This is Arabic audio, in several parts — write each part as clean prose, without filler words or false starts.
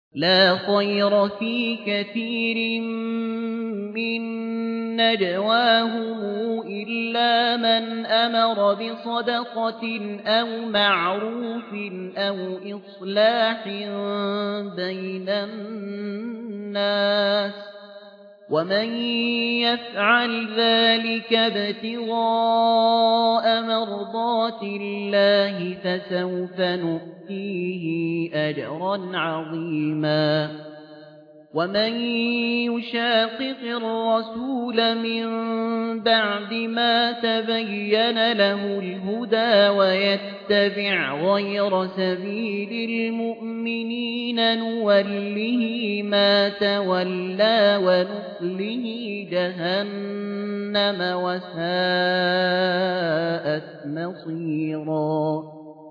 لا خير في كثير من نجواهم إلا من أمر بصدقة أو معروف أو إصلاح بين الناس ومن يفعل ذلك ابتغاء مرضات الله فسوف نؤتيه أجرا عظيما ومن يشاقق الرسول من بعد ما تبين له الهدى ويتبع غير سبيل المؤمنين نوله ما تولى ونصله جهنم وساءت مصيرا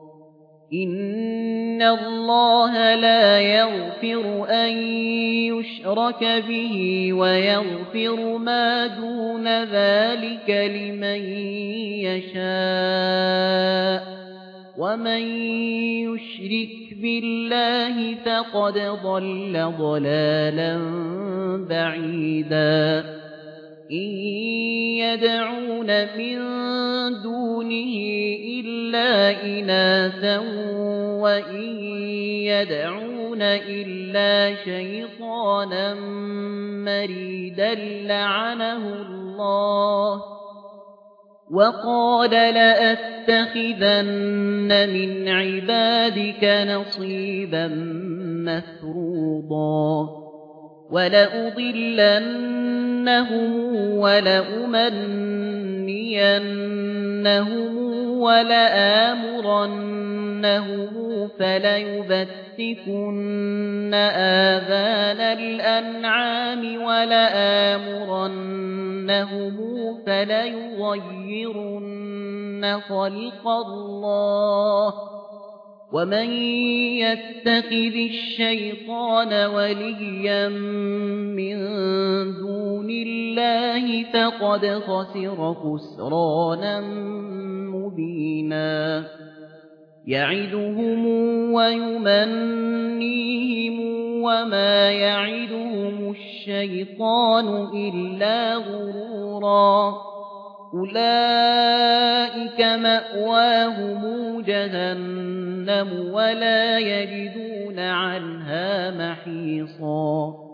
إن الله لا يغفر أن يشرك به ويغفر ما دون ذلك لمن يشاء ومن يشرك بالله فقد ضل ضلالا بعيدا إن يدعون من دونه إلا إناثا وإن يدعون إلا شيطانا مريدا لعنه الله وقال لأتخذن من عبادك نصيبا مفروضا ولأضلنهم ولأمنينهم ولآمرنهم فليبتكن آذان الأنعام ولآمرنهم فليغيرن خلق الله ومن يتخذ الشيطان وليا من دون الله فقد خسر خسرانا مبينا يعدهم ويمنيهم وما يعدهم الشيطان إلا غرورا أولئك مأواهم جهنم ولا يجدون عنها محيصا